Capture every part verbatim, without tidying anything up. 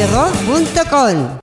radio rock punto com.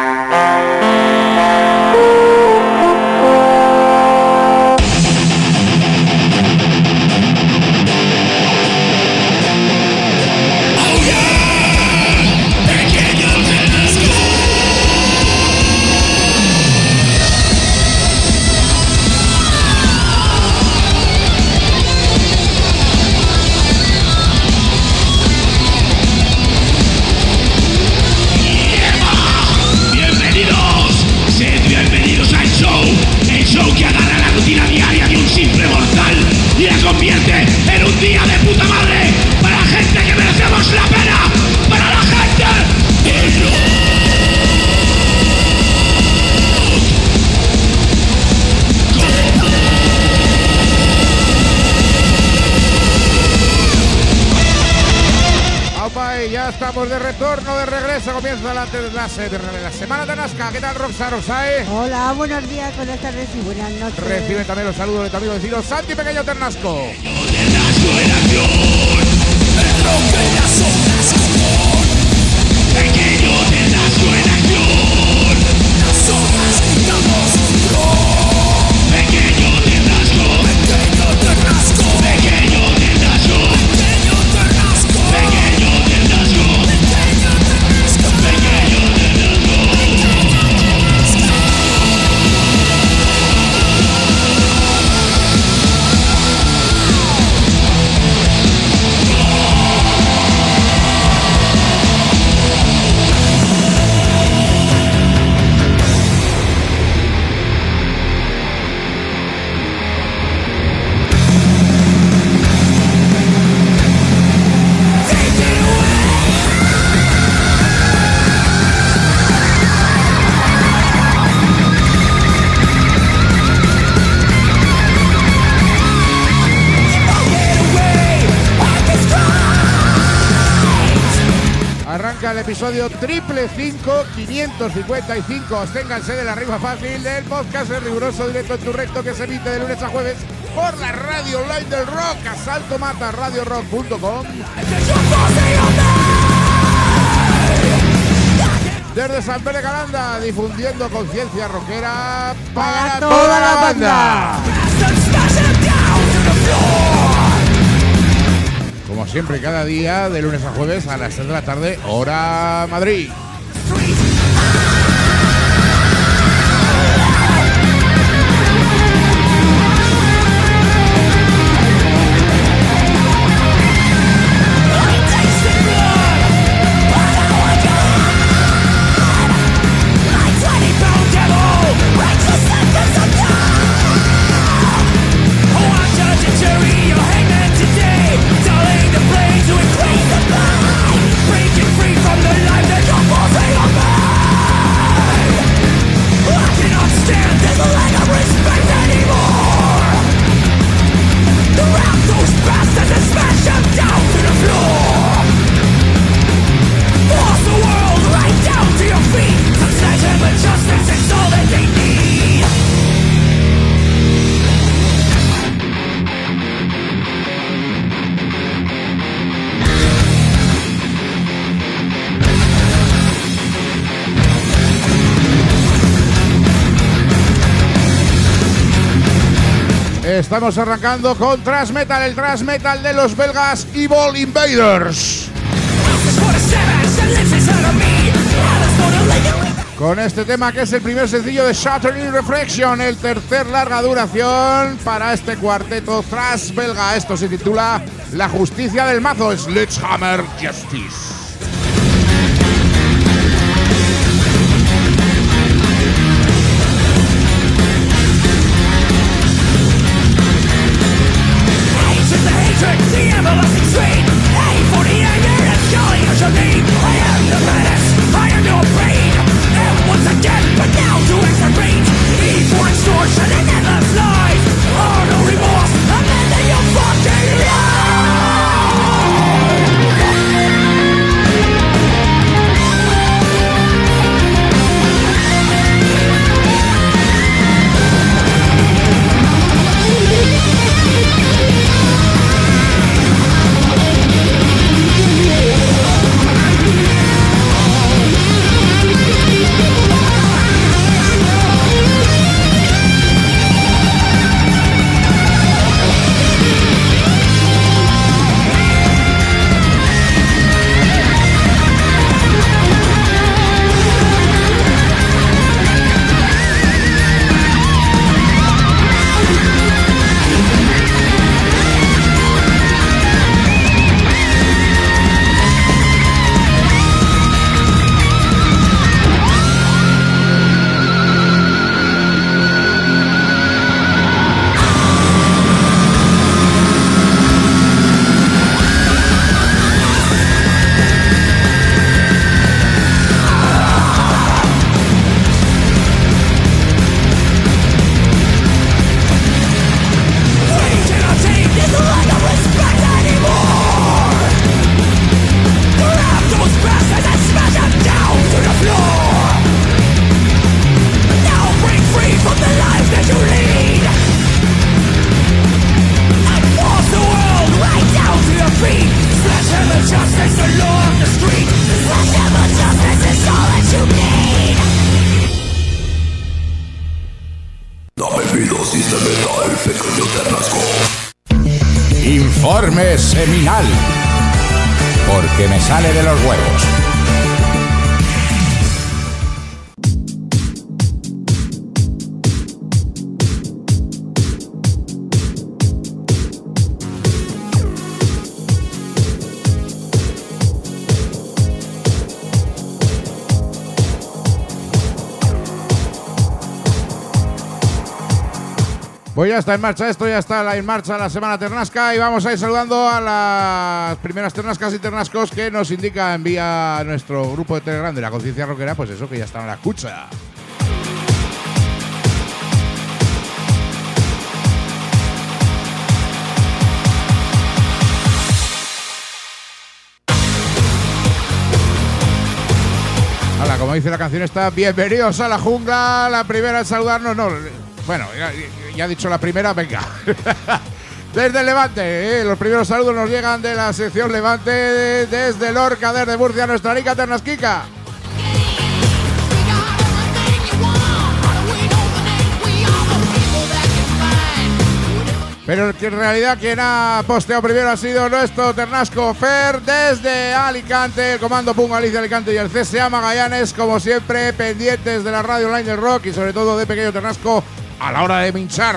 Estamos de retorno, de regreso, comienza la, la, la, la semana de Nazca. ¿Qué tal, Roxa Rosae? Hola, buenos días, buenas tardes y buenas noches. Recibe también los saludos de tu amigo vecino Santi Pequeño Ternasco. Pequeño Ternasco en acción. Nosotros gritamos pro. Pequeño Ternasco. Pequeño Ternasco. Pequeño Ternasco. Pequeño Ternasco. Pequeño Ternasco. Pequeño Ternasco. Pequeño Ternasco. El episodio triple cinco quinientos cincuenta y cinco. Absténganse de la rima fácil del podcast en riguroso directo en tu recto que se emite de lunes a jueves por la radio online del rock. Asalto Mata, radio rock punto com. Desde San Pere Calanda, difundiendo conciencia rockera para, para toda, toda la banda. Como siempre, cada día, de lunes a jueves a las tres de la tarde, hora Madrid. Estamos arrancando con Thrash Metal, el Thrash Metal de los belgas Evil Invaders. Con este tema que es el primer sencillo de Shattering Reflection, el tercer larga duración para este cuarteto thrash belga. Esto se titula La Justicia del Mazo, Sledgehammer Justice. Remorse, I'm in the fucking lie. Informe seminal, porque me sale de los huevos. Pues ya está en marcha esto, ya está en marcha la semana Ternasca y vamos a ir saludando a las primeras Ternascas y Ternascos que nos indica en vía nuestro grupo de Telegram de la Conciencia Rockera, pues eso, que ya están a la escucha. Hola, como dice la canción esta, bienvenidos a la jungla, la primera en saludarnos, no... Bueno, ya, ya he dicho la primera, venga. Desde el Levante, ¿eh? Los primeros saludos nos llegan de la sección Levante, de, desde Lorca, desde Murcia, nuestra rica Ternasquica. Pero que en realidad quien ha posteado primero ha sido nuestro Ternasco Fer desde Alicante, el Comando Pum Galicia Alicante y el C S A Magallanes, como siempre, pendientes de la radio online del rock y sobre todo de Pequeño Ternasco a la hora de minchar.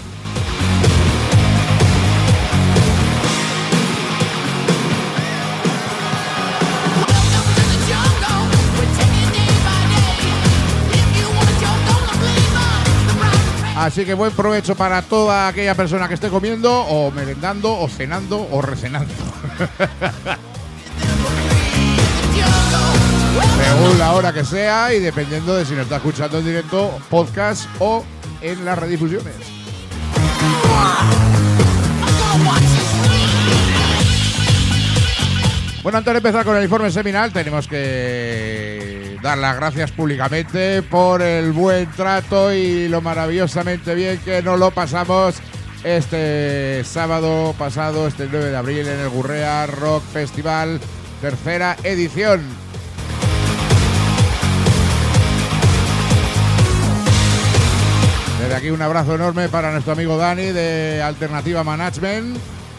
Así que buen provecho para toda aquella persona que esté comiendo o merendando o cenando o recenando. Según la hora que sea y dependiendo de si nos está escuchando en directo, podcast o en las redifusiones. Bueno, antes de empezar con el informe seminal, tenemos que dar las gracias públicamente por el buen trato y lo maravillosamente bien que nos lo pasamos este sábado pasado, este nueve de abril, en el Gurrea Rock Festival, tercera edición. Desde aquí un abrazo enorme para nuestro amigo Dani de Alternativa Management.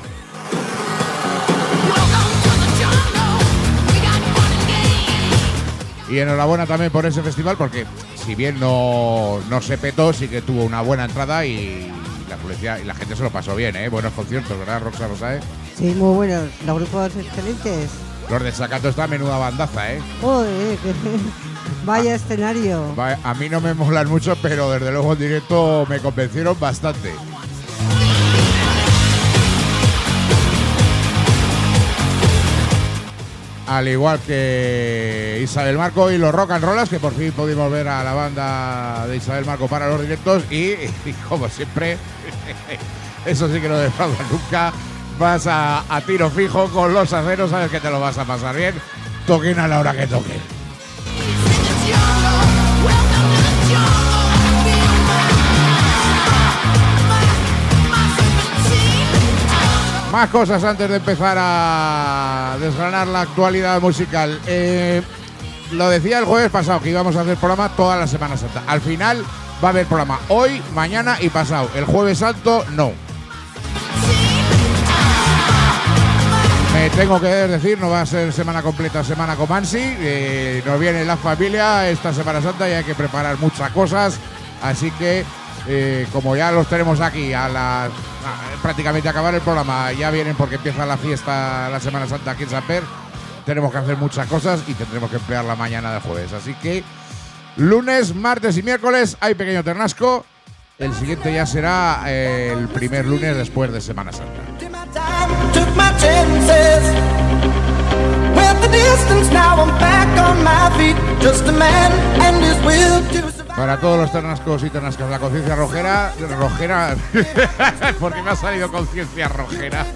Y enhorabuena también por ese festival, porque si bien no, no se petó, sí que tuvo una buena entrada y la afluencia y la gente se lo pasó bien, ¿eh? Buenos conciertos, ¿verdad, Roxa Rosae? Sí, muy buenos. Los grupos excelentes. Los de Sacato está menuda bandaza, ¿eh? Joder, vaya a, escenario. Va, a mí no me molan mucho, pero desde luego en directo me convencieron bastante. Al igual que Isabel Marco y los Rock and Rollers, que por fin pudimos ver a la banda de Isabel Marco para los directos. Y, y como siempre, eso sí que no defrauda nunca. Vas a, a tiro fijo con los aceros, sabes que te lo vas a pasar bien. Toquen a la hora que toquen. Más cosas antes de empezar a desgranar la actualidad musical. Eh, lo decía el jueves pasado que íbamos a hacer programa toda la Semana Santa. Al final va a haber programa hoy, mañana y pasado. El Jueves Santo no. Me tengo que decir, no va a ser semana completa, semana con Mansi. Eh, nos viene la familia esta Semana Santa y hay que preparar muchas cosas. Así que, eh, como ya los tenemos aquí a las a, prácticamente a acabar el programa, ya vienen porque empieza la fiesta, la Semana Santa aquí en San Per. Tenemos que hacer muchas cosas y tendremos que emplear la mañana del jueves. Así que lunes, martes y miércoles hay Pequeño Ternasco. El siguiente ya será eh, el primer lunes después de Semana Santa. Para todos los ternascos y ternascas, la conciencia rojera, rojera, porque me ha salido conciencia rojera.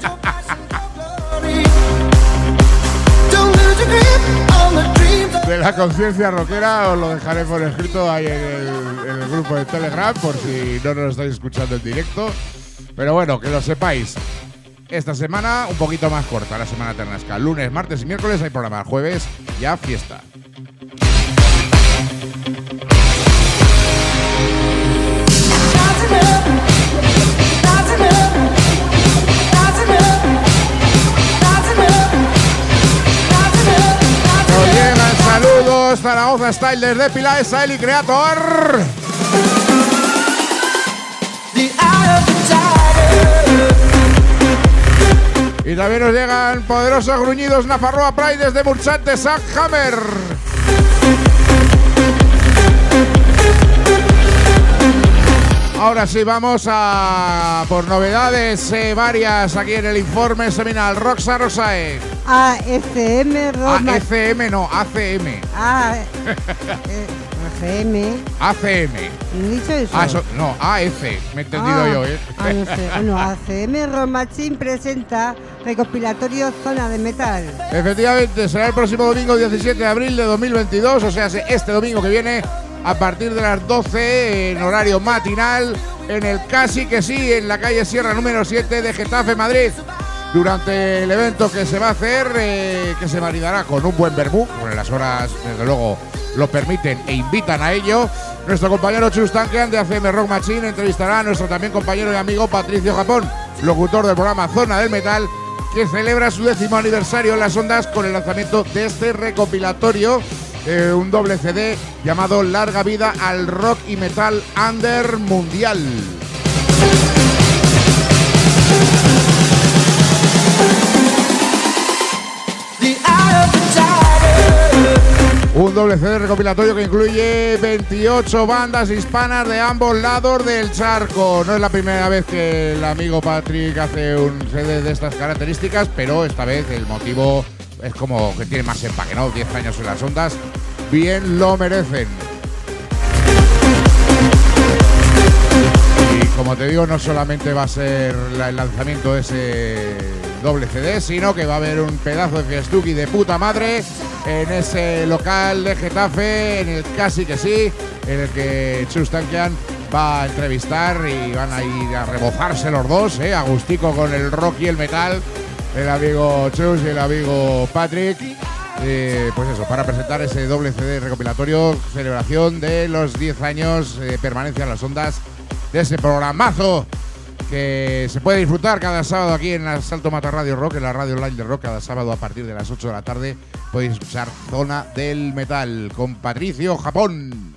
De la conciencia rockera os lo dejaré por escrito ahí en el, en el grupo de Telegram por si no nos estáis escuchando en directo. Pero bueno, que lo sepáis. esta semana un poquito más corta, la semana ternasca. Lunes, martes y miércoles hay programa. Jueves ya fiesta. Nos llegan saludos Zaragoza Style desde Pilar, Sael y Creator. Y también nos llegan poderosos gruñidos Nafarroa Pride desde Murchante, Zack Hammer. Ahora sí, vamos a por novedades eh, varias aquí en el informe seminal. Roxa Rosae. A F M Roma. A F M no, A C M. A F M. A C M. ¿No he dicho eso? Ah, eso, no, A F, me he entendido Ah, yo, ¿eh? Ah, no sé. Bueno, A C M Romachín presenta recopilatorio Zona de Metal. Efectivamente, será el próximo domingo diecisiete de abril de dos mil veintidós, o sea, este domingo que viene, a partir de las doce en horario matinal, en el Casi que sí, en la calle Sierra número siete de Getafe, Madrid. Durante el evento que se va a hacer, eh, que se maridará con un buen vermú, bueno, las horas desde luego lo permiten e invitan a ello. Nuestro compañero Chus Tankian de A C M Rock Machine entrevistará a nuestro también compañero y amigo Patricio Japón, locutor del programa Zona del Metal, que celebra su décimo aniversario en las ondas con el lanzamiento de este recopilatorio, eh, un doble C D llamado Larga Vida al Rock y Metal Under Mundial. Un doble C D recopilatorio que incluye veintiocho bandas hispanas de ambos lados del charco. No es la primera vez que el amigo Patrick hace un C D de estas características, pero esta vez el motivo es como que tiene más empaque, ¿no? diez años en las ondas, bien lo merecen. Y como te digo, no solamente va a ser el lanzamiento de ese doble C D, sino que va a haber un pedazo de fiestuki de puta madre en ese local de Getafe, en el Casi que sí, en el que Chus Tankian va a entrevistar y van a ir a rebozarse los dos, ¿eh? Agustico con el rock y el metal, el amigo Chus y el amigo Patrick. Eh, pues eso, para presentar ese doble C D recopilatorio, celebración de los diez años de permanencia en las ondas de ese programazo que se puede disfrutar cada sábado aquí en la Salto Mata Radio Rock, en la radio online de rock. Cada sábado a partir de las ocho de la tarde podéis escuchar Zona del Metal con Patricio Japón.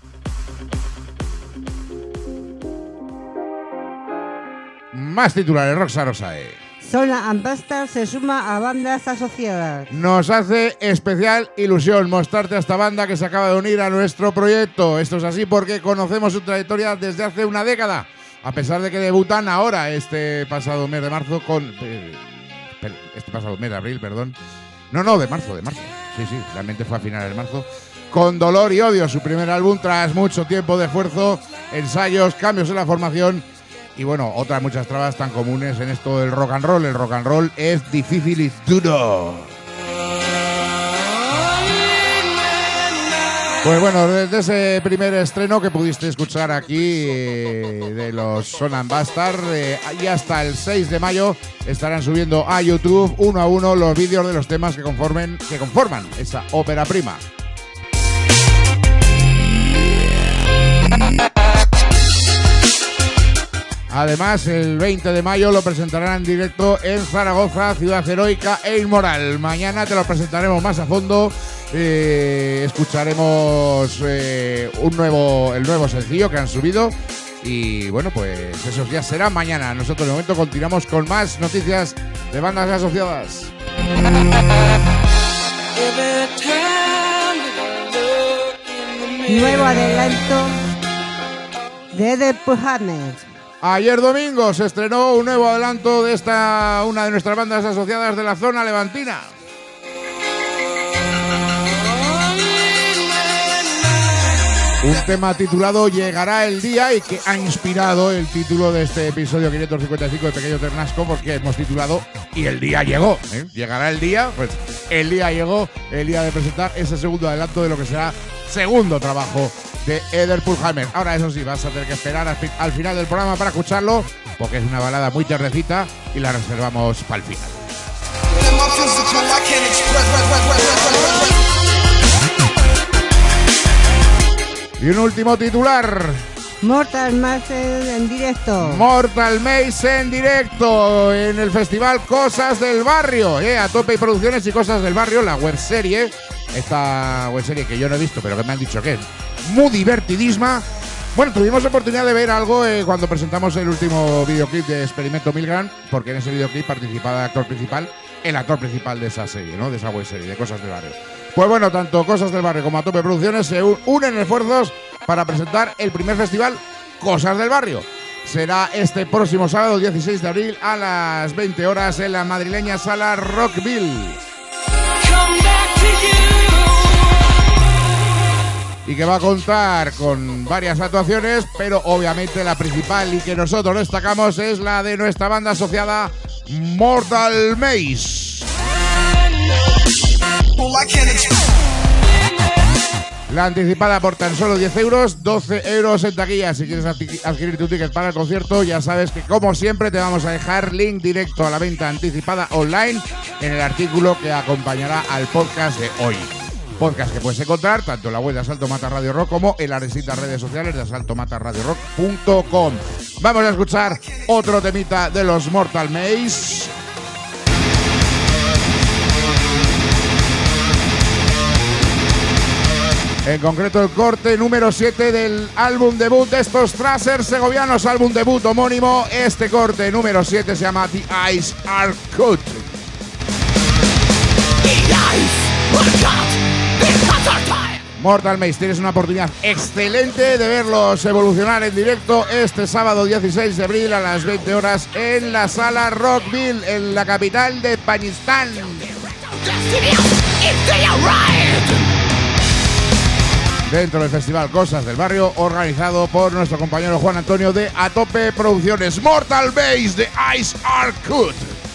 Más titulares, Roxa Rosae. Zona Ambassador se suma a bandas asociadas. Nos hace especial ilusión mostrarte a esta banda que se acaba de unir a nuestro proyecto. Esto es así porque conocemos su trayectoria desde hace una década, a pesar de que debutan ahora este pasado mes de marzo con... Eh, este pasado mes de abril, perdón. No, no, de marzo, de marzo. Sí, sí, realmente fue a finales de marzo. Con Dolor y Odio, su primer álbum tras mucho tiempo de esfuerzo, ensayos, cambios en la formación y bueno, otras muchas trabas tan comunes en esto del rock and roll. El rock and roll es difícil y duro. Pues bueno, desde ese primer estreno que pudiste escuchar aquí eh, de los Zona Ambassador, eh, y hasta el seis de mayo estarán subiendo a YouTube uno a uno los vídeos de los temas que, conformen, que conforman esa ópera prima. Además, el veinte de mayo lo presentarán en directo en Zaragoza, ciudad heroica e inmoral. Mañana te lo presentaremos más a fondo. Eh, escucharemos eh, un nuevo, el nuevo sencillo que han subido. Y bueno, pues esos días serán mañana. Nosotros de momento continuamos con más noticias de bandas asociadas. Nuevo adelanto de The Pujames. Ayer domingo se estrenó un nuevo adelanto de esta, una de nuestras bandas asociadas de la zona levantina. Un tema titulado Llegará el Día y que ha inspirado el título de este episodio quinientos cincuenta y cinco de Pequeño Ternasco, porque hemos titulado Y el día llegó, ¿eh? Llegará el día, pues el día llegó, el día de presentar ese segundo adelanto de lo que será segundo trabajo de Eder Pullhammer. Ahora eso sí, vas a tener que esperar al final del programa para escucharlo, porque es una balada muy tardecita y la reservamos para el final. Y un último titular. Mortal Maze en directo. Mortal Maze en directo en el festival Cosas del Barrio. Eh, a tope y producciones y Cosas del Barrio, la webserie. Esta webserie que yo no he visto, pero que me han dicho que es muy divertidísima. Bueno, tuvimos oportunidad de ver algo eh, cuando presentamos el último videoclip de Experimento Milgram, porque en ese videoclip participaba el actor principal, el actor principal de esa serie, ¿no? De esa webserie, de Cosas del Barrio. Pues bueno, tanto Cosas del Barrio como A Tope Producciones se unen esfuerzos para presentar el primer festival Cosas del Barrio. Será este próximo sábado dieciséis de abril a las veinte horas en la madrileña sala Rockville. Y que va a contar con varias actuaciones, pero obviamente la principal y que nosotros destacamos es la de nuestra banda asociada Mortal Maze. La anticipada por tan solo diez euros, doce euros en taquilla. Si quieres adquirir tu ticket para el concierto, ya sabes que como siempre te vamos a dejar link directo a la venta anticipada online en el artículo que acompañará al podcast de hoy. Podcast que puedes encontrar tanto en la web de Asalto Mata Radio Rock como en las distintas redes sociales de asalto mata radio rock punto com. Vamos a escuchar otro temita de los Mortal Maze. En concreto el corte número siete del álbum debut de estos thrashers segovianos, álbum debut homónimo. Este corte número siete se llama The Eyes Are Cut. The Eyes Are Cut. Mortal Maze, tienes una oportunidad excelente de verlos evolucionar en directo este sábado dieciséis de abril a las veinte horas en la sala Rockville, en la capital de Pakistán. Dentro del festival Cosas del Barrio, organizado por nuestro compañero Juan Antonio de A Tope Producciones. Mortal Maze, The Eyes Are Cut.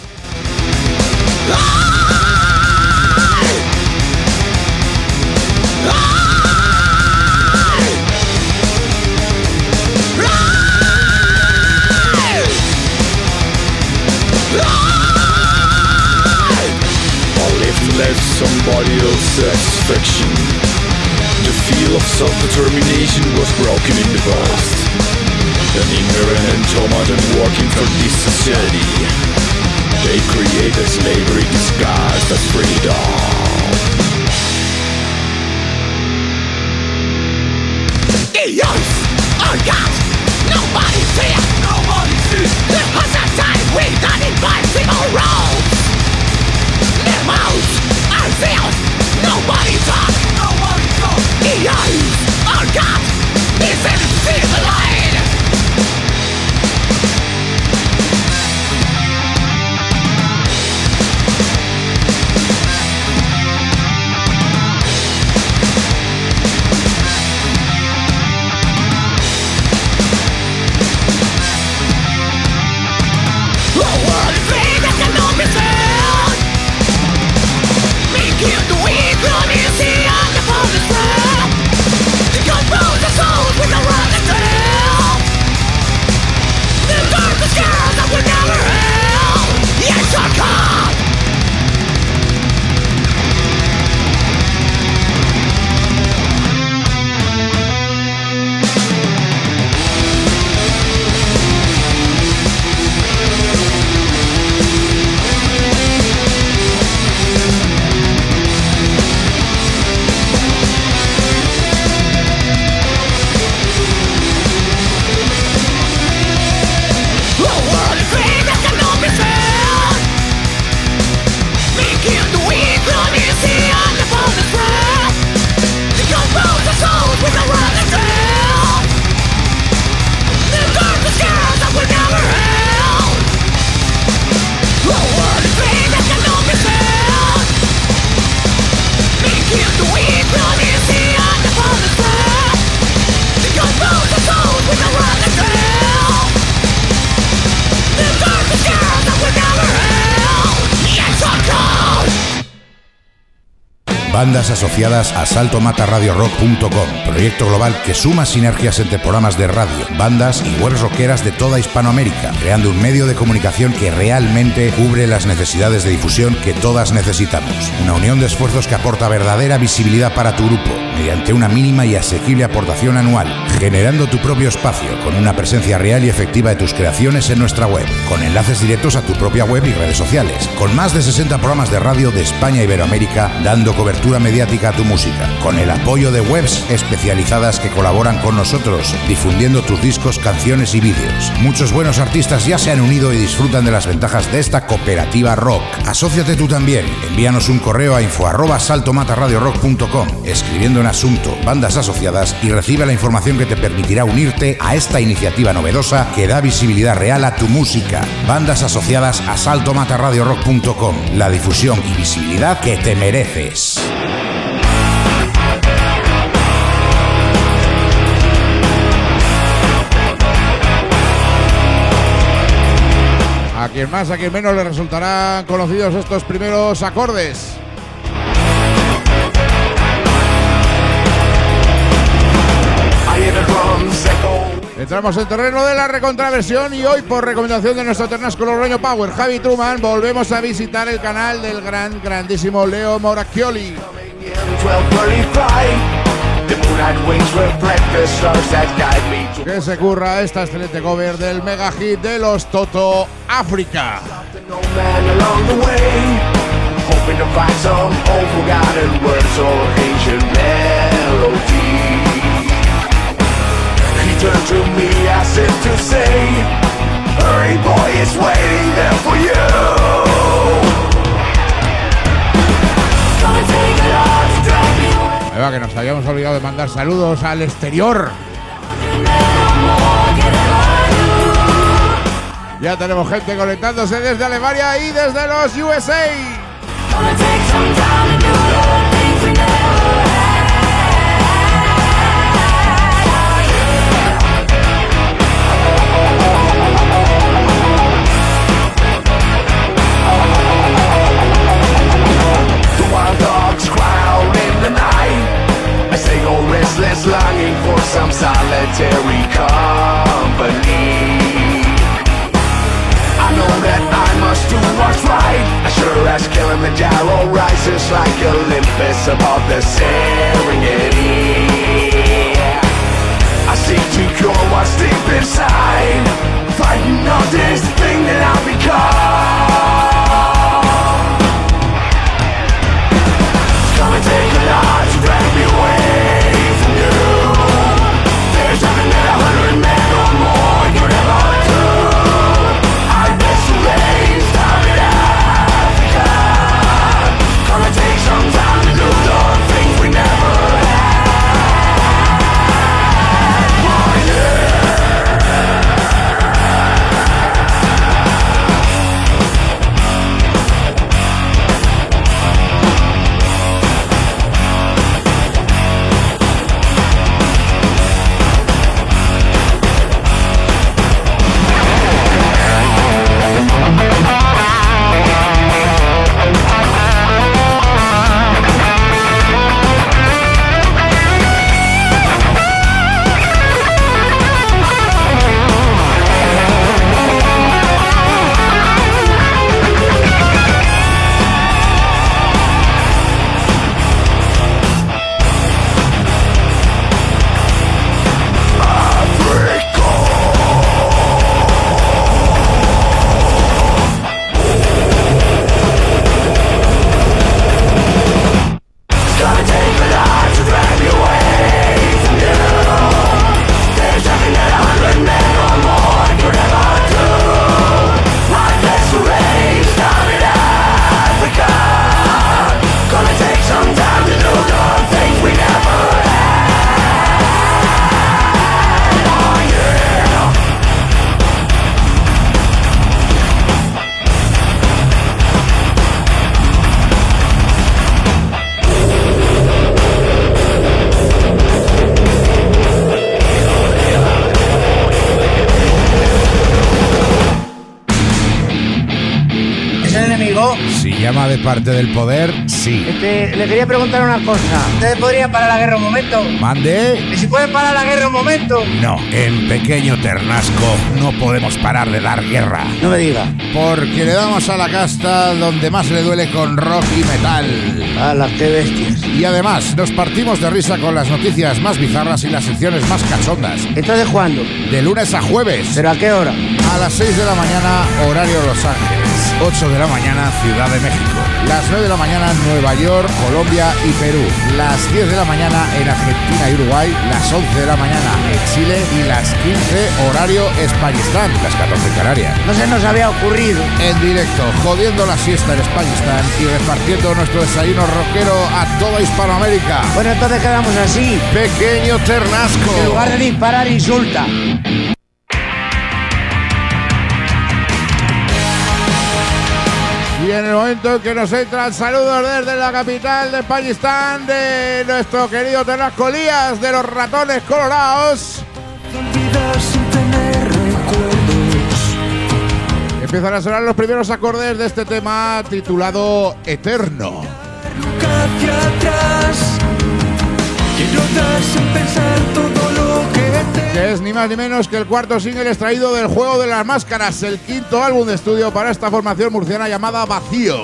Let somebody else's satisfaction. The feel of self-determination was broken in the past. An ignorant and automaton working for this society. They created slavery disguised as freedom. The eyes are got. Nobody's here. Nobody's here. There was a time we got invincible roads. Their mouths are sealed. Nobody talk. Nobody talk. The eyes are got. This is see the light. Oh, what is it that cannot be said? Make it Bandas asociadas a salto mata radio rock punto com, proyecto global que suma sinergias entre programas de radio, bandas y webs rockeras de toda Hispanoamérica, creando un medio de comunicación que realmente cubre las necesidades de difusión que todas necesitamos. Una unión de esfuerzos que aporta verdadera visibilidad para tu grupo, mediante una mínima y asequible aportación anual, generando tu propio espacio con una presencia real y efectiva de tus creaciones en nuestra web, con enlaces directos a tu propia web y redes sociales, con más de sesenta programas de radio de España e Iberoamérica dando cobertura mediática a tu música, con el apoyo de webs especializadas que colaboran con nosotros, difundiendo tus discos, canciones y vídeos. Muchos buenos artistas ya se han unido y disfrutan de las ventajas de esta cooperativa rock. Asóciate tú también. Envíanos un correo a info arroba salto mata radio rock punto com, escribiendo en asunto bandas asociadas, y recibe la información que te permitirá unirte a esta iniciativa novedosa que da visibilidad real a tu música. Bandas asociadas a salto mata radio rock punto com, la difusión y visibilidad que te mereces. A quien más, a quien menos le resultarán conocidos estos primeros acordes. Entramos en terreno de la recontraversión y hoy, por recomendación de nuestro ternasco logroño Power, Javi Truman, volvemos a visitar el canal del gran, grandísimo Leo Moracchioli. Que se curra esta excelente cover del mega hit de los Toto, África. Turn to me as if to say, hurry boy, it's waiting there for you. Ahí va, que nos habíamos olvidado de mandar saludos al exterior. Ya tenemos gente conectándose desde Alemania y desde los U S A. As they go restless, longing for some solitary company. I know that I must do what's right, as sure as Kilimanjaro rises like Olympus above the Serengeti. I seek to cure what's deep inside, fighting all this thing that I've become. Come and take a lot to drag me away from you. There's nothing that a hundred men or more could ever do. I bet you lay down in Africa. Come and take some time to do the things we never had. Oh yeah. Llama de parte del poder, sí. Este, le quería preguntar una cosa. ¿Ustedes podrían parar la guerra un momento? ¿Mande? ¿Y si pueden parar la guerra un momento? No, en Pequeño Ternasco no podemos parar de dar guerra. No me diga. Porque le damos a la casta donde más le duele con rock y metal. ¡Hala, qué bestias! Y además, nos partimos de risa con las noticias más bizarras y las secciones más cachondas. ¿Entonces cuándo? De lunes a jueves. ¿Pero a qué hora? A las seis de la mañana, horario Los Ángeles. ocho de la mañana, Ciudad de México. Las nueve de la mañana, Nueva York, Colombia y Perú. Las diez de la mañana en Argentina y Uruguay. Las once de la mañana en Chile. Y las quince, horario Españistán. Las catorce en Canarias. No se nos había ocurrido. En directo, jodiendo la siesta en Españistán y repartiendo nuestro desayuno rockero a toda Hispanoamérica. Bueno, entonces quedamos así. Pequeño Ternasco. En lugar de disparar, insulta. Y en el momento en que nos entran saludos desde la capital de Españistán de nuestro querido Ternasco Lías de los Ratones Colorados, empiezan a sonar los primeros acordes de este tema titulado Eterno. Hacia atrás, quiero dar sin pensar todo lo que te... Que es ni más ni menos que el cuarto single extraído del Juego de las Máscaras, el quinto álbum de estudio para esta formación murciana llamada Vacío.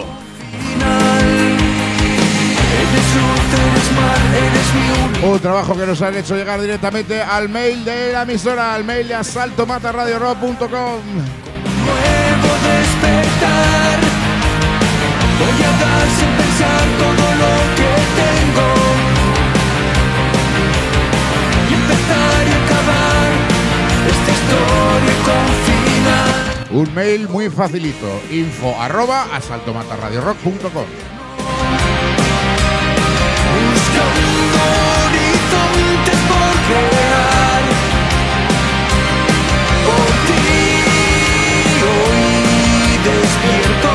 Un trabajo que nos han hecho llegar directamente al mail de la emisora, al mail de asalto mata radio rock punto com. Nuevo despertar, voy a dar sin pensar todo lo que tengo y empezar y acabar esta historia con final. Un mail muy facilito, info arroba asalto mata radio rock punto com. Buscando horizontes por crear, por ti hoy despierto.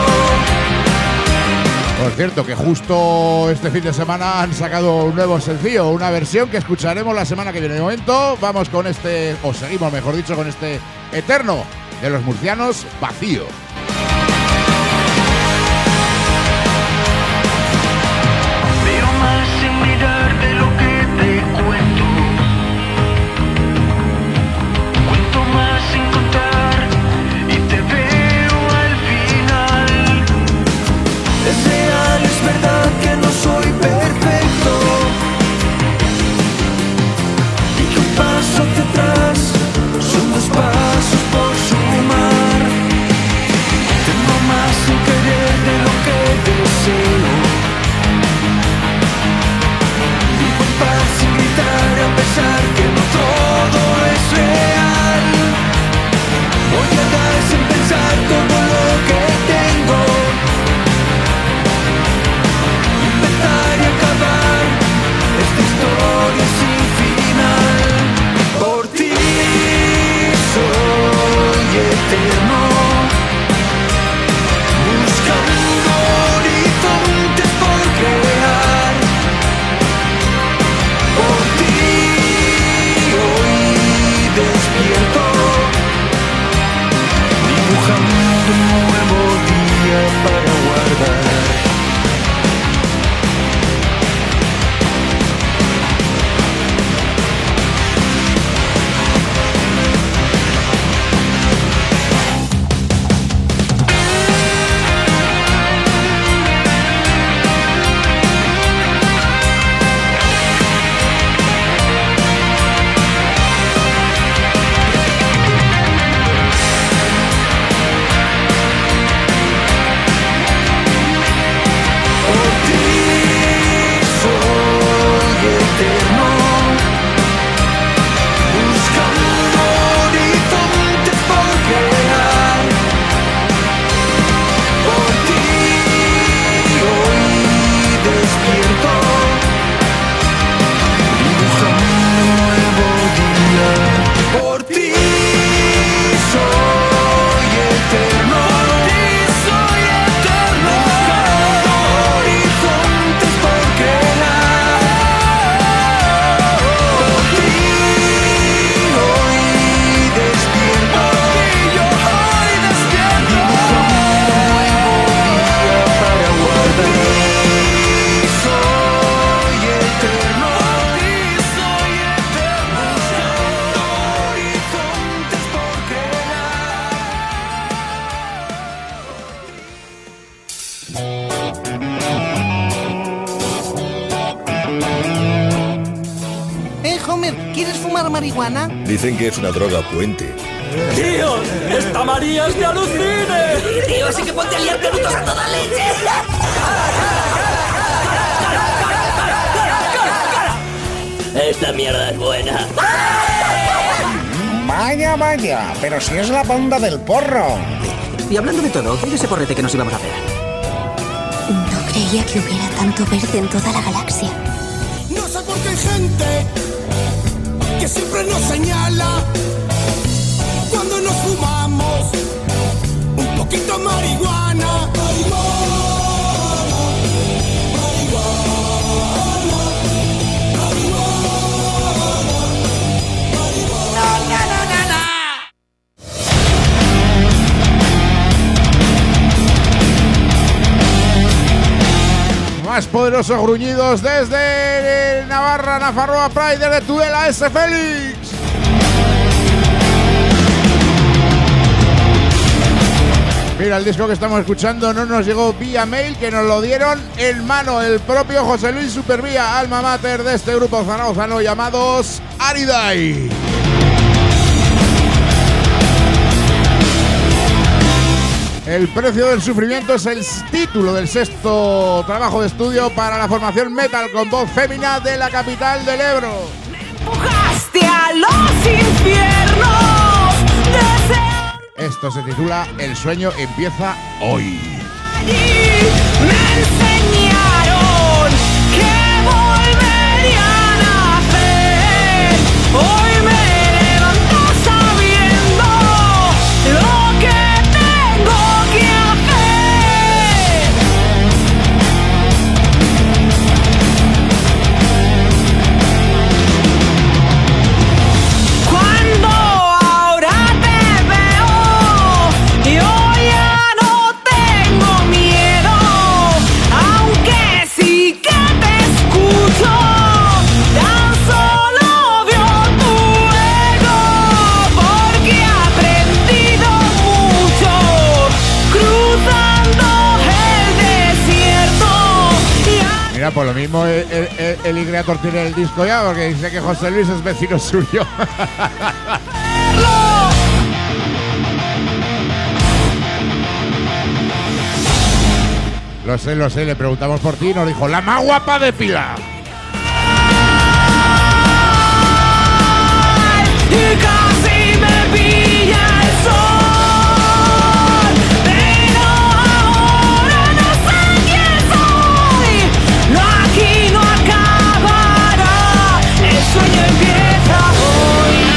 Por cierto, que justo este fin de semana han sacado un nuevo sencillo, una versión que escucharemos la semana que viene. De momento vamos con este, o seguimos mejor dicho, con este Eterno de los murcianos, Vacío. Veo más sin mirar de lo que te cuento, cuento más sin contar y te veo al final. Es real, es verdad que no soy perfecto y que un paso hacia atrás son dos pasos por sumar. Warner, ¿quieres fumar marihuana? Dicen que es una droga puente. ¡Tío! ¡Esta María es de alucine! Tío, así que ponte a liar pelutos a toda leche. Esta mierda es buena. Vaya, vaya, pero si es la banda del porro. Y hablando de todo, ¿qué es ese porrete que nos íbamos a hacer? No creía que hubiera tanto verde en toda la galaxia. No sé por qué hay gente que siempre nos señala cuando nos fumamos un poquito marihuana. Marihuana. Más poderosos gruñidos desde Navarra, Nafarroa Pride, desde Tudela, S. Félix. Mira, el disco que estamos escuchando no nos llegó vía mail, que nos lo dieron en mano el propio José Luis Supervía, alma mater de este grupo zaragozano llamados Aridai. El precio del sufrimiento es el título del sexto trabajo de estudio para la formación metal con voz fémina de la capital del Ebro. ¡Empujaste a los infiernos! Esto se titula El sueño empieza hoy. Allí me enseñaron que volverían a hacer. Hoy me levanto sabiendo lo que tengo que hacer. Cuando ahora te veo, yo ya no tengo miedo, aunque sí que te escucho, tan solo veo tu ego, porque he aprendido mucho cruzando el desierto. Mira, por lo mismo el, el, el, el Igreator tiene el disco ya, porque dice que José Luis es vecino suyo. Lo sé, lo sé, le preguntamos por ti y nos dijo, la más guapa de Pilar. Y casi me pilla el sol, pero ahora no sé quién soy. No, aquí no acabará, el sueño empieza hoy.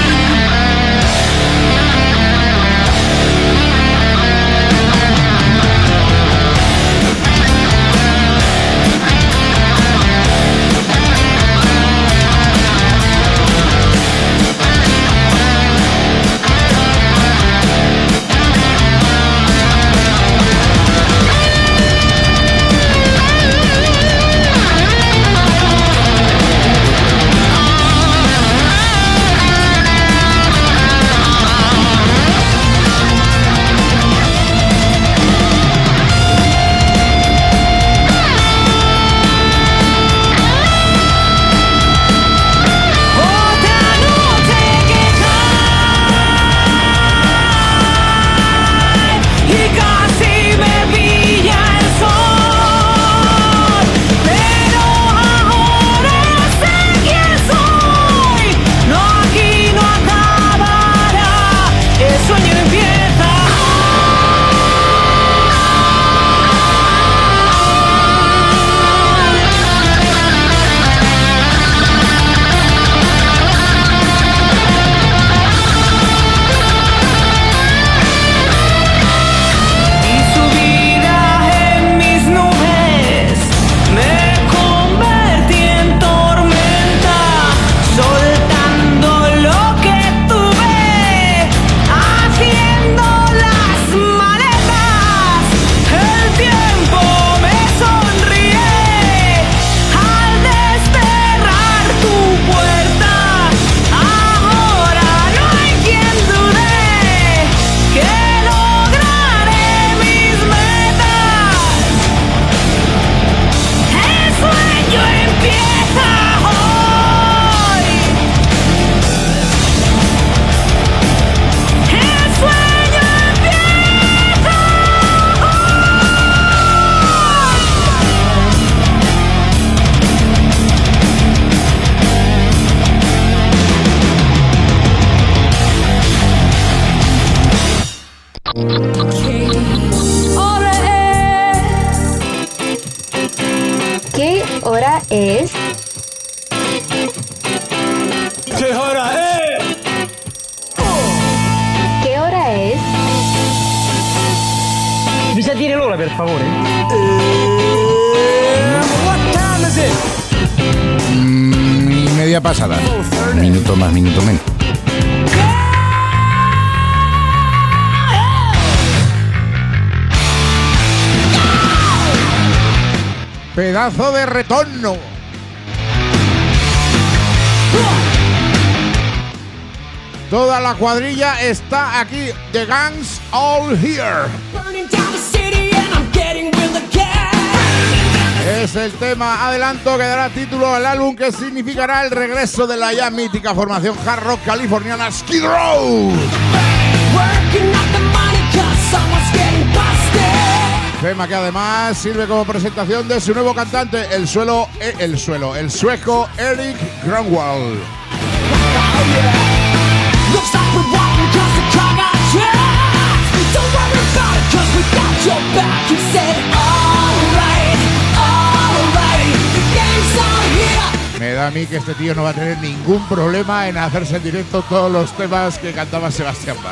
¿Qué hora es? ¿Qué hora es? ¿Qué hora es? Mi sa dire l'ora, per favore? What time is it? Mm, y media pasada. Minuto más, minuto menos. Pedazo de retorno. Toda la cuadrilla está aquí. The Gang's All Here. Es el tema adelanto que dará título al álbum que significará el regreso de la ya mítica formación hard rock californiana Skid Row. Tema que además sirve como presentación de su nuevo cantante, el suelo, eh, el suelo, el sueco Eric Grönwall. Me da a mí que este tío no va a tener ningún problema en hacerse en directo todos los temas que cantaba Sebastian Bach.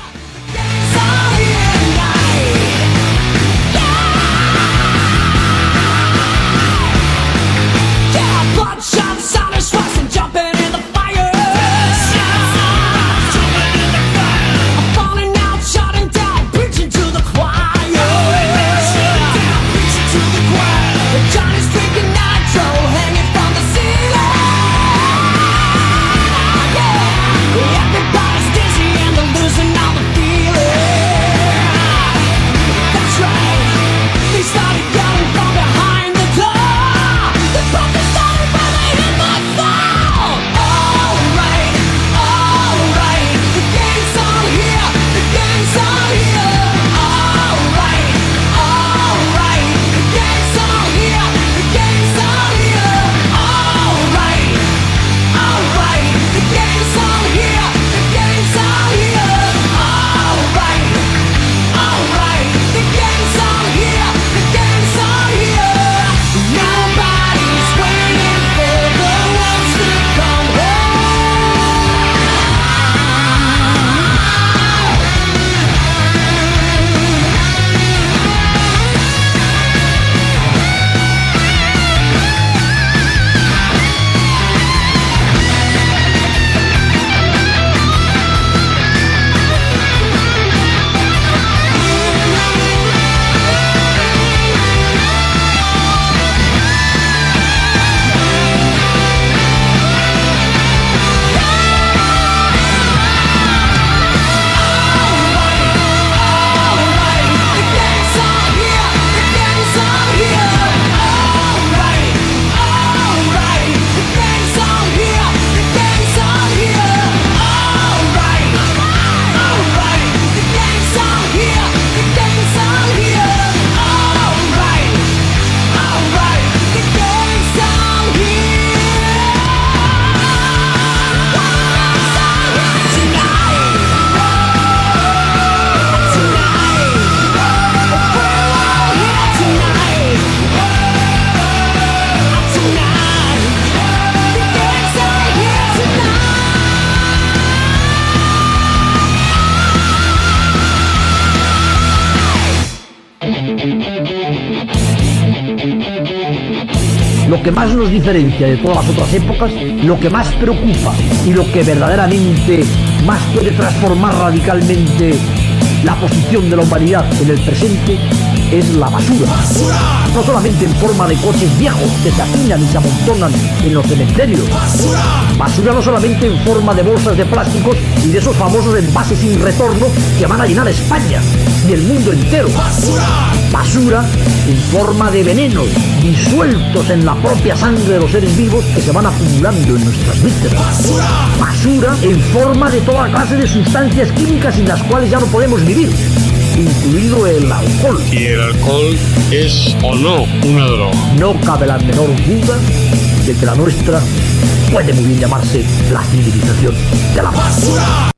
Lo que más nos diferencia de todas las otras épocas, lo que más preocupa y lo que verdaderamente más puede transformar radicalmente la posición de la humanidad en el presente es la basura. ¡Basura! No solamente en forma de coches viejos que se apilan y se amontonan en los cementerios. ¡Basura! Basura no solamente en forma de bolsas de plásticos y de esos famosos envases sin retorno que van a llenar España y el mundo entero. ¡Basura! Basura en forma de venenos disueltos en la propia sangre de los seres vivos que se van acumulando en nuestras vísceras. ¡Basura! Basura en forma de toda clase de sustancias químicas sin las cuales ya no podemos vivir, incluido el alcohol. ¿Y el alcohol es o no una droga? No cabe la menor duda de que la nuestra puede muy bien llamarse la civilización de la basura.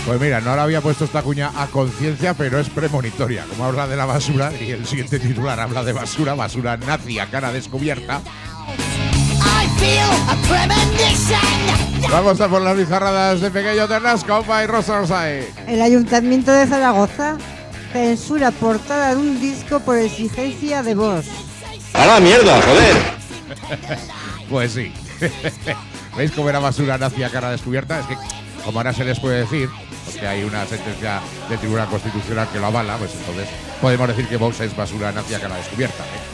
Pues mira, no le había puesto esta cuña a conciencia, pero es premonitoria. Como habla de la basura, y el siguiente titular habla de basura, basura nazi a cara descubierta. Vamos a por las bizarradas de Pequeño Ternasco by Rosa Rosay. El Ayuntamiento de Zaragoza censura portada de un disco por exigencia de Vox. ¡A la mierda, joder! Pues sí. ¿Veis cómo era basura nazi a cara descubierta? Es que, como ahora se les puede decir, porque hay una sentencia del Tribunal Constitucional que lo avala, pues entonces podemos decir que Vox es basura nazi a cara descubierta, ¿eh?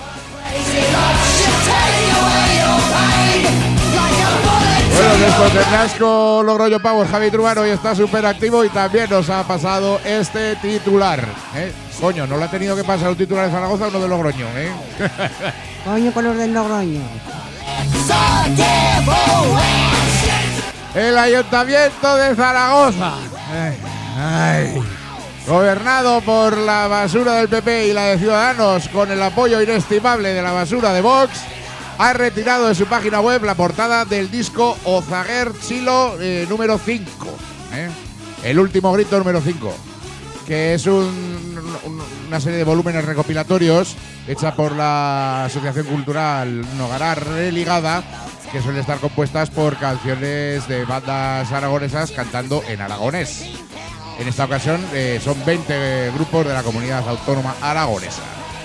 Bueno, nuestro Ternasco Logroño Power, Javi Truban, hoy está súper activo y también nos ha pasado este titular, ¿eh? Coño, no le ha tenido que pasar un titular de Zaragoza, uno de Logroño, ¿eh? Coño, color del Logroño. El Ayuntamiento de Zaragoza, ay, ay, gobernado por la basura del P P y la de Ciudadanos, con el apoyo inestimable de la basura de Vox, ha retirado de su página web la portada del disco Ozaguer Chilo eh, número cinco, ¿eh? El último grito número cinco, que es un, un, una serie de volúmenes recopilatorios hecha por la Asociación Cultural Nogará Religada, que suelen estar compuestas por canciones de bandas aragonesas cantando en aragonés. En esta ocasión eh, son veinte grupos de la comunidad autónoma aragonesa.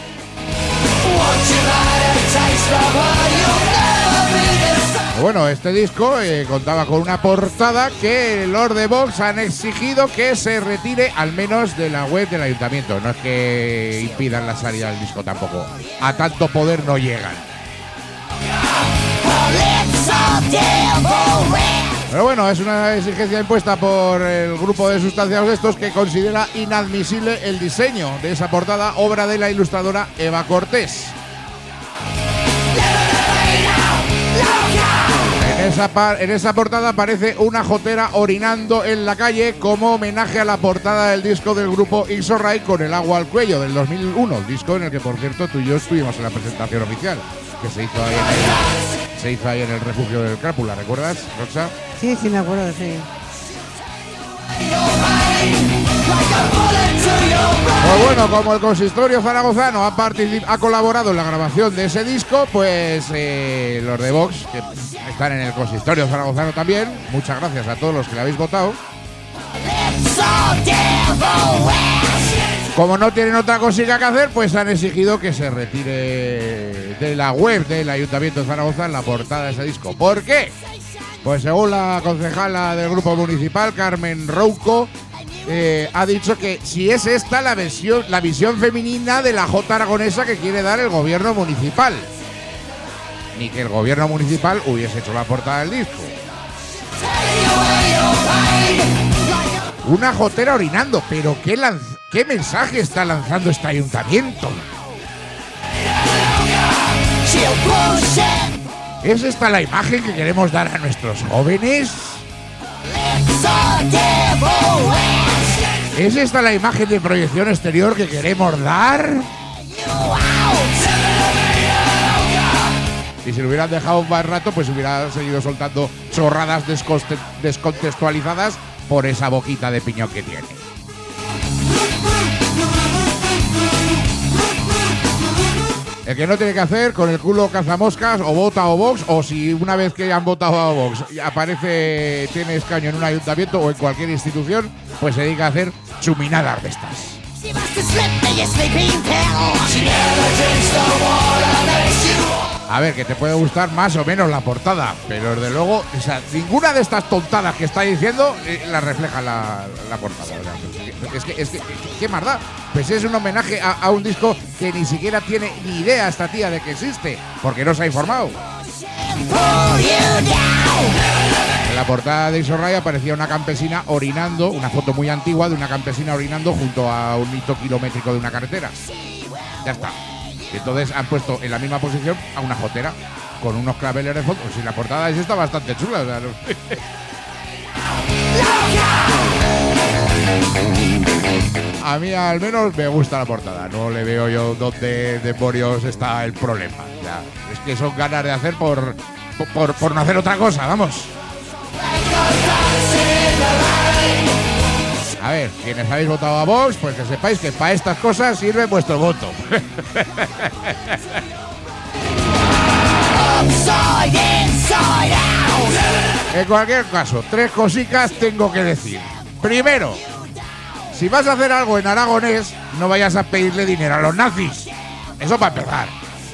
Bueno, este disco eh, contaba con una portada que los de Vox han exigido que se retire al menos de la web del ayuntamiento. No es que impidan la salida del disco tampoco. A tanto poder no llegan. Pero bueno, es una exigencia impuesta por el grupo de sustanciados estos, que considera inadmisible el diseño de esa portada, obra de la ilustradora Eva Cortés. En esa, par, en esa portada aparece una jotera orinando en la calle como homenaje a la portada del disco del grupo Ixorray, Con el agua al cuello, del dos mil uno, el disco en el que, por cierto, tú y yo estuvimos en la presentación oficial, que se hizo ahí en el, se hizo ahí en el refugio del Crápula, ¿recuerdas, Roxa? Sí, sí, me acuerdo, sí. Pues bueno, como el consistorio zaragozano ha, ha colaborado en la grabación de ese disco, pues eh, los de Vox, que están en el consistorio zaragozano también, muchas gracias a todos los que le habéis votado. Como no tienen otra cosita que hacer, pues han exigido que se retire de la web del Ayuntamiento de Zaragoza la portada de ese disco. ¿Por qué? Pues según la concejala del grupo municipal, Carmen Rouco, eh, ha dicho que si es esta la visión, la visión femenina de la Jota aragonesa que quiere dar el gobierno municipal. Ni que el gobierno municipal hubiese hecho la portada del disco. Una jotera orinando, pero ¿qué, lanz ¿qué mensaje está lanzando este ayuntamiento? ¿Es esta la imagen que queremos dar a nuestros jóvenes? ¿Es esta la imagen de proyección exterior que queremos dar? Y si lo hubieran dejado un buen rato, pues hubiera seguido soltando chorradas descontextualizadas por esa boquita de piñón que tiene. El que no tiene que hacer, con el culo cazamoscas, o vota o Vox, o si una vez que han votado a Vox aparece, tiene escaño en un ayuntamiento o en cualquier institución, pues se dedica a hacer chuminadas de estas. A ver, que te puede gustar más o menos la portada, pero desde luego, o sea, ninguna de estas tontadas que está diciendo eh, la refleja la, la portada. Es que, es que, ¿qué más da? Pues es un homenaje a, a un disco que ni siquiera tiene ni idea esta tía de que existe, porque no se ha informado. En la portada de Ixorray aparecía una campesina orinando, una foto muy antigua de una campesina orinando junto a un hito kilométrico de una carretera. Ya está. Y entonces han puesto en la misma posición a una jotera con unos claveles de fotos. Y la portada es esta bastante chula. O sea, no. A mí al menos me gusta la portada. No le veo yo dónde demonios está el problema. Ya, es que son ganas de hacer por, por, por no hacer otra cosa, vamos. A ver, quienes habéis votado a Vox, pues que sepáis que para estas cosas sirve vuestro voto. En cualquier caso, tres cositas tengo que decir. Primero, si vas a hacer algo en aragonés, no vayas a pedirle dinero a los nazis. Eso para empezar.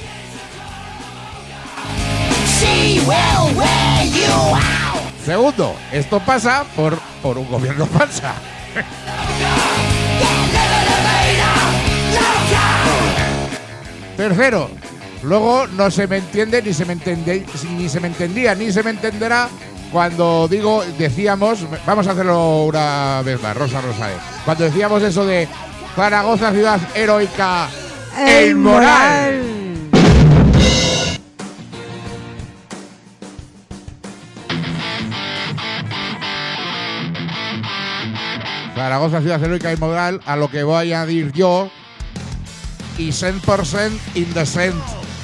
Segundo, esto pasa por, por un gobierno falsa. Tercero, luego no se me entiende ni se me entiende, ni se me entendía ni se me entenderá cuando digo, decíamos, vamos a hacerlo una vez más, Rosa Rosales, cuando decíamos eso de Zaragoza, ciudad heroica e inmoral. Zaragoza, ciudad heroica y inmoral, a lo que voy a añadir yo, y cent per cent indecent.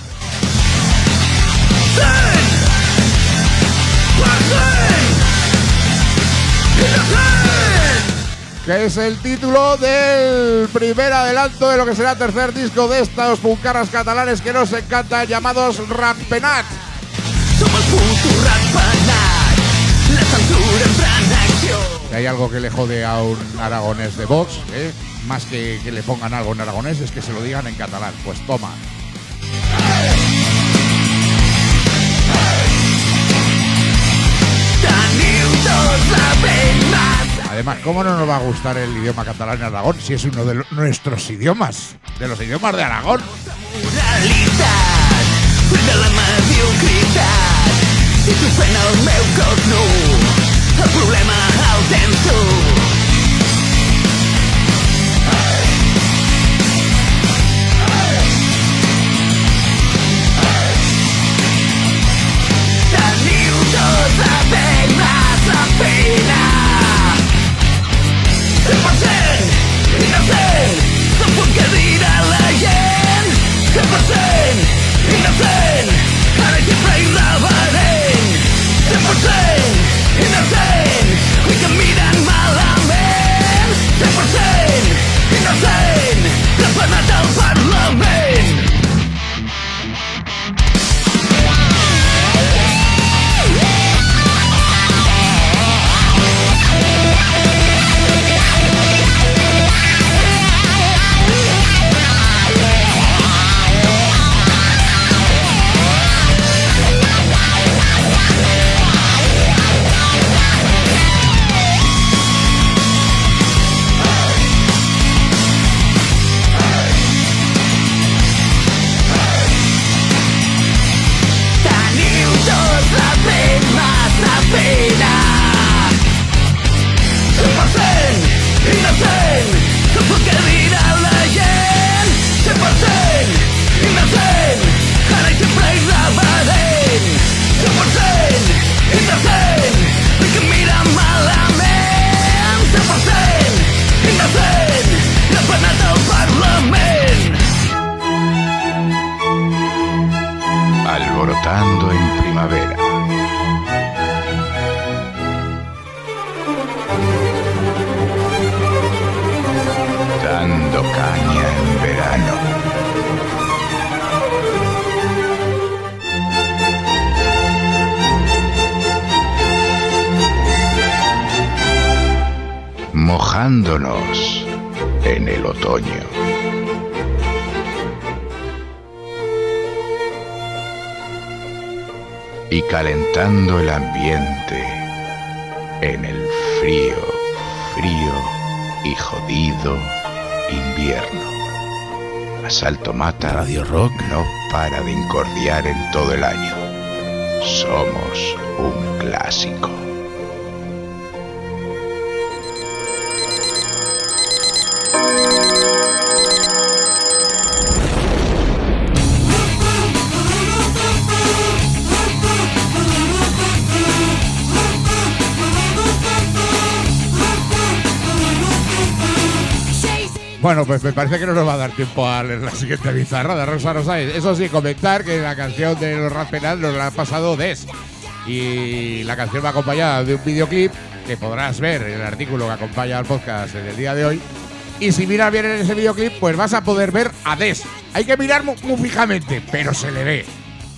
Que es el título del primer adelanto de lo que será el tercer disco de estos puncarras catalanes que nos encantan, llamados Ratpenat. Somos puto Ratpenat, la censura en plan acción. Si hay algo que le jode a un aragonés de Vox, ¿eh? Más que que le pongan algo en aragonés, es que se lo digan en catalán. Pues toma. Además, ¿cómo no nos va a gustar el idioma catalán en Aragón si es uno de lo, nuestros idiomas, de los idiomas de Aragón? De la mediocritat, si tu fent el meu cos nu, el problema el tens tu. Teniu tots a pell massa fina, cent per cent innocent, no puc que dirà la gent, cent per cent innocent, ara sempre irreverent, cent per cent innocent, vull que em miren malament, cent per cent innocent, Ratpenat al Parlament. Alborotando en primavera. Dando caña en verano. Mojándonos en el otoño. Y calentando el ambiente en el frío, frío y jodido invierno. Asalto Mata Radio Rock no para de incordiar en todo el año. Somos un clásico. Bueno, pues me parece que no nos va a dar tiempo a leer la siguiente bizarra de Rosa Rosales. Eso sí, comentar que la canción de los Ratpenat nos la ha pasado Des. Y la canción va acompañada de un videoclip que podrás ver en el artículo que acompaña al podcast en el día de hoy. Y si miras bien en ese videoclip, pues vas a poder ver a Des. Hay que mirar muy, muy fijamente, pero se le ve.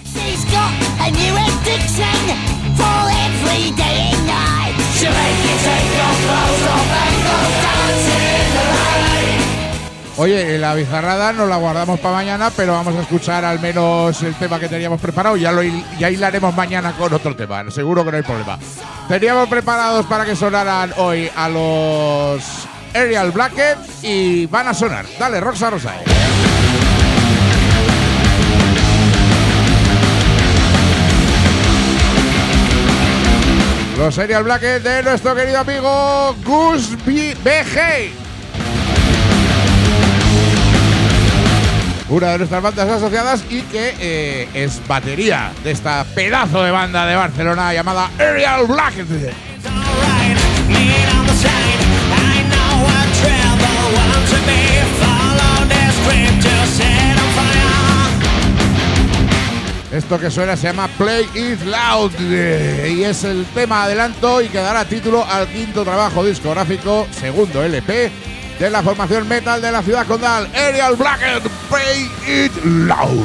Oye, la bizarrada nos la guardamos para mañana, pero vamos a escuchar al menos el tema que teníamos preparado. Ya lo ya hilaremos mañana con otro tema, seguro que no hay problema. Teníamos preparados para que sonaran hoy a los Aerial Blackhead y van a sonar. Dale, Roxa Rosae. Los Aerial Blackhead de nuestro querido amigo Gus B G. Una de nuestras bandas asociadas y que eh, es batería de esta pedazo de banda de Barcelona llamada Aerial Blackhead. Esto que suena se llama Play It Loud y es el tema adelanto y que dará título al quinto trabajo discográfico, segundo L P, de la formación metal de la ciudad condal, Aerial Blackhead, Play It Loud.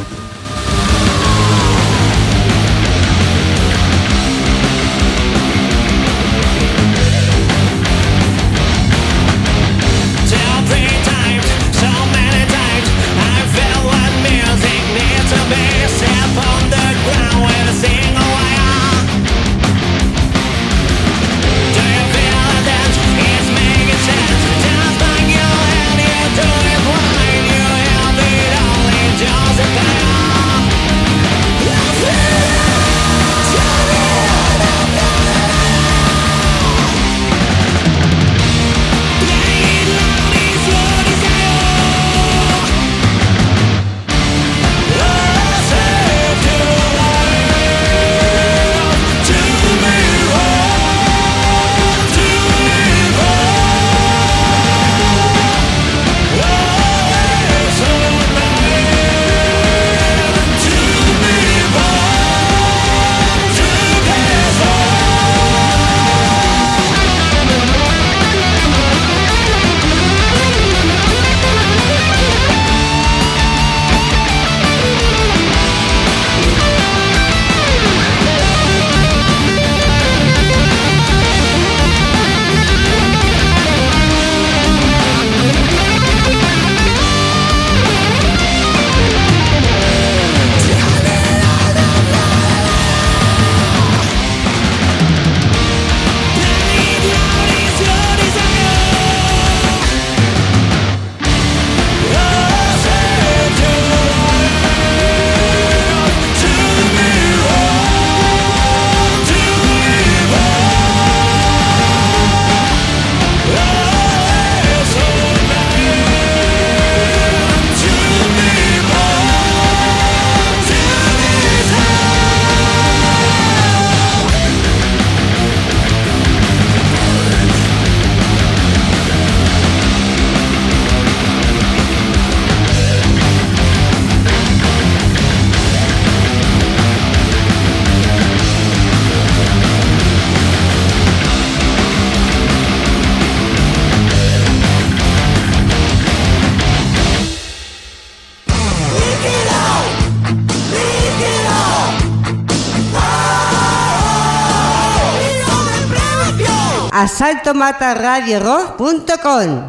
asalto mata radio rock punto com.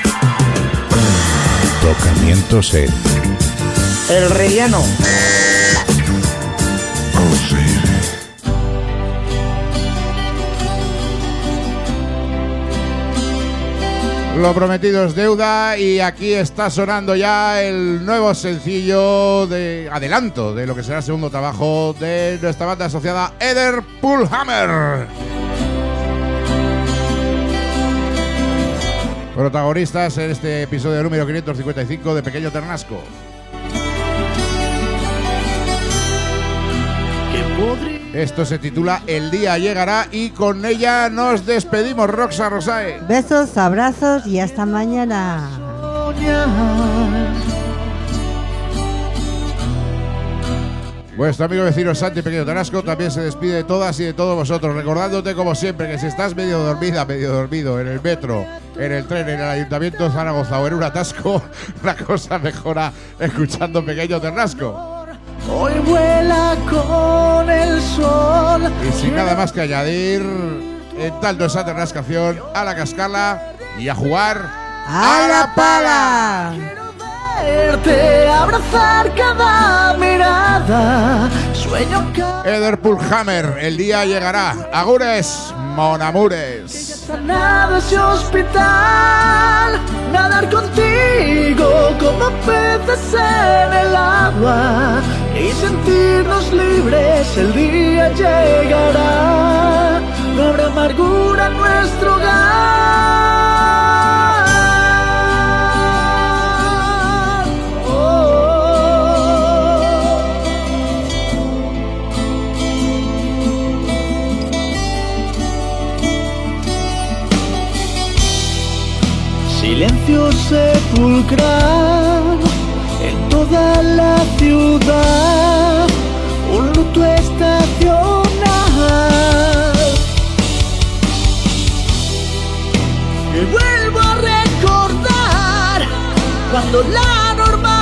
Tocamiento set. El relleno. Oh, sí. Lo prometido es deuda y aquí está sonando ya el nuevo sencillo de adelanto de lo que será el segundo trabajo de nuestra banda asociada Eder Pullhammer. Protagonistas en este episodio número quinientos cincuenta y cinco de Pequeño Ternasco. Esto se titula El día llegará y con ella nos despedimos, Roxa Rosae. Besos, abrazos y hasta mañana. Vuestro amigo vecino Santi Pequeño Tarasco también se despide de todas y de todos vosotros, recordándote como siempre que si estás medio dormida, medio dormido en el metro, en el tren, en el Ayuntamiento de Zaragoza o en un atasco, la cosa mejora escuchando Pequeño Tarasco. Hoy vuela con el sol. Y sin nada más que añadir, en tanto esa terrascación, a la cascala y a jugar a la pala. Verte, abrazar cada mirada, sueño cada... Ederpool Hammer, el día llegará. Agures, monamures. Sanado ese hospital, nadar contigo como peces en el agua y sentirnos libres, el día llegará. No habrá amargura en nuestro hogar. Silencio sepulcral en toda la ciudad, un luto estacional. Y vuelvo a recordar cuando la norma